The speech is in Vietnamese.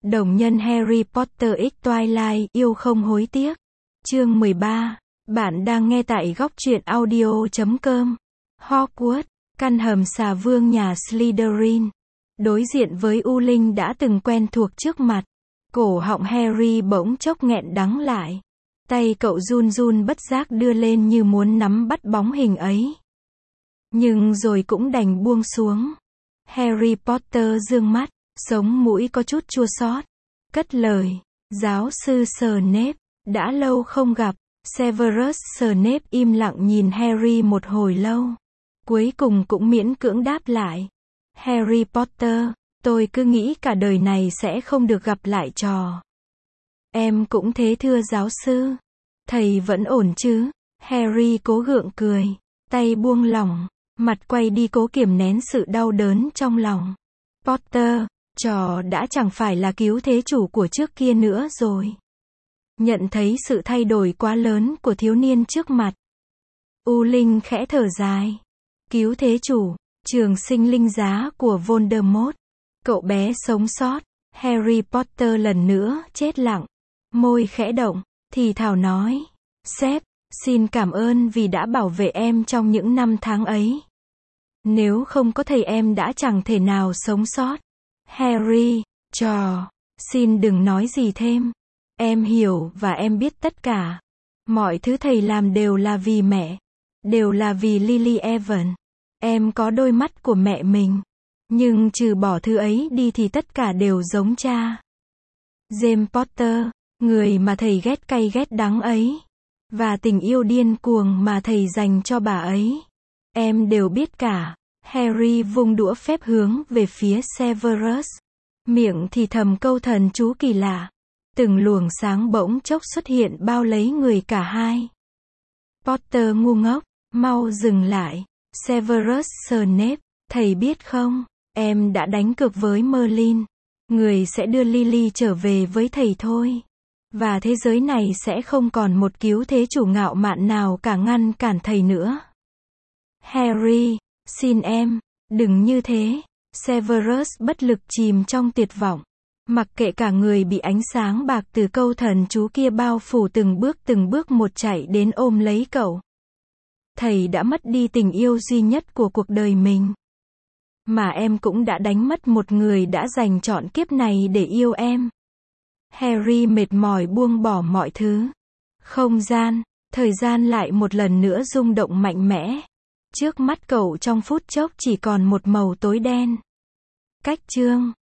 Đồng nhân Harry Potter X Twilight, yêu không hối tiếc. Chương 13. Bạn đang nghe tại góc truyện audio.com. Hogwarts, căn hầm xà vương nhà Slytherin. Đối diện với U Linh đã từng quen thuộc trước mặt. Cổ họng Harry bỗng chốc nghẹn đắng lại. Tay cậu run run bất giác đưa lên như muốn nắm bắt bóng hình ấy. Nhưng rồi cũng đành buông xuống. Harry Potter dương mắt, sống mũi có chút chua xót, cất lời, giáo sư Snape, đã lâu không gặp. Severus Snape im lặng nhìn Harry một hồi lâu. Cuối cùng cũng miễn cưỡng đáp lại. Harry Potter, tôi cứ nghĩ cả đời này sẽ không được gặp lại trò. Em cũng thế thưa giáo sư. Thầy vẫn ổn chứ? Harry cố gượng cười, tay buông lỏng, mặt quay đi cố kiềm nén sự đau đớn trong lòng. Potter, trò đã chẳng phải là cứu thế chủ của trước kia nữa rồi. Nhận thấy sự thay đổi quá lớn của thiếu niên trước mặt, U Linh khẽ thở dài. Cứu thế chủ, trường sinh linh giá của Voldemort. Cậu bé sống sót. Harry Potter lần nữa chết lặng, môi khẽ động, thì thào nói, sếp, xin cảm ơn vì đã bảo vệ em trong những năm tháng ấy. Nếu không có thầy em đã chẳng thể nào sống sót. Harry, trò, xin đừng nói gì thêm. Em hiểu và em biết tất cả. Mọi thứ thầy làm đều là vì mẹ. Đều là vì Lily Evans. Em có đôi mắt của mẹ mình. Nhưng trừ bỏ thứ ấy đi thì tất cả đều giống cha. James Potter, người mà thầy ghét cay ghét đắng ấy. Và tình yêu điên cuồng mà thầy dành cho bà ấy. Em đều biết cả. Harry vung đũa phép hướng về phía Severus. Miệng thì thầm câu thần chú kỳ lạ. Từng luồng sáng bỗng chốc xuất hiện bao lấy người cả hai. Potter ngu ngốc, mau dừng lại. Severus Snape, thầy biết không, em đã đánh cược với Merlin. Người sẽ đưa Lily trở về với thầy thôi. Và thế giới này sẽ không còn một cứu thế chủ ngạo mạn nào cả ngăn cản thầy nữa. Harry, xin em, đừng như thế. Severus bất lực chìm trong tuyệt vọng. Mặc kệ cả người bị ánh sáng bạc từ câu thần chú kia bao phủ từng bước một chạy đến ôm lấy cậu. Thầy đã mất đi tình yêu duy nhất của cuộc đời mình. Mà em cũng đã đánh mất một người đã dành trọn kiếp này để yêu em. Harry mệt mỏi buông bỏ mọi thứ. Không gian, thời gian lại một lần nữa rung động mạnh mẽ. Trước mắt cậu trong phút chốc chỉ còn một màu tối đen. Cách chương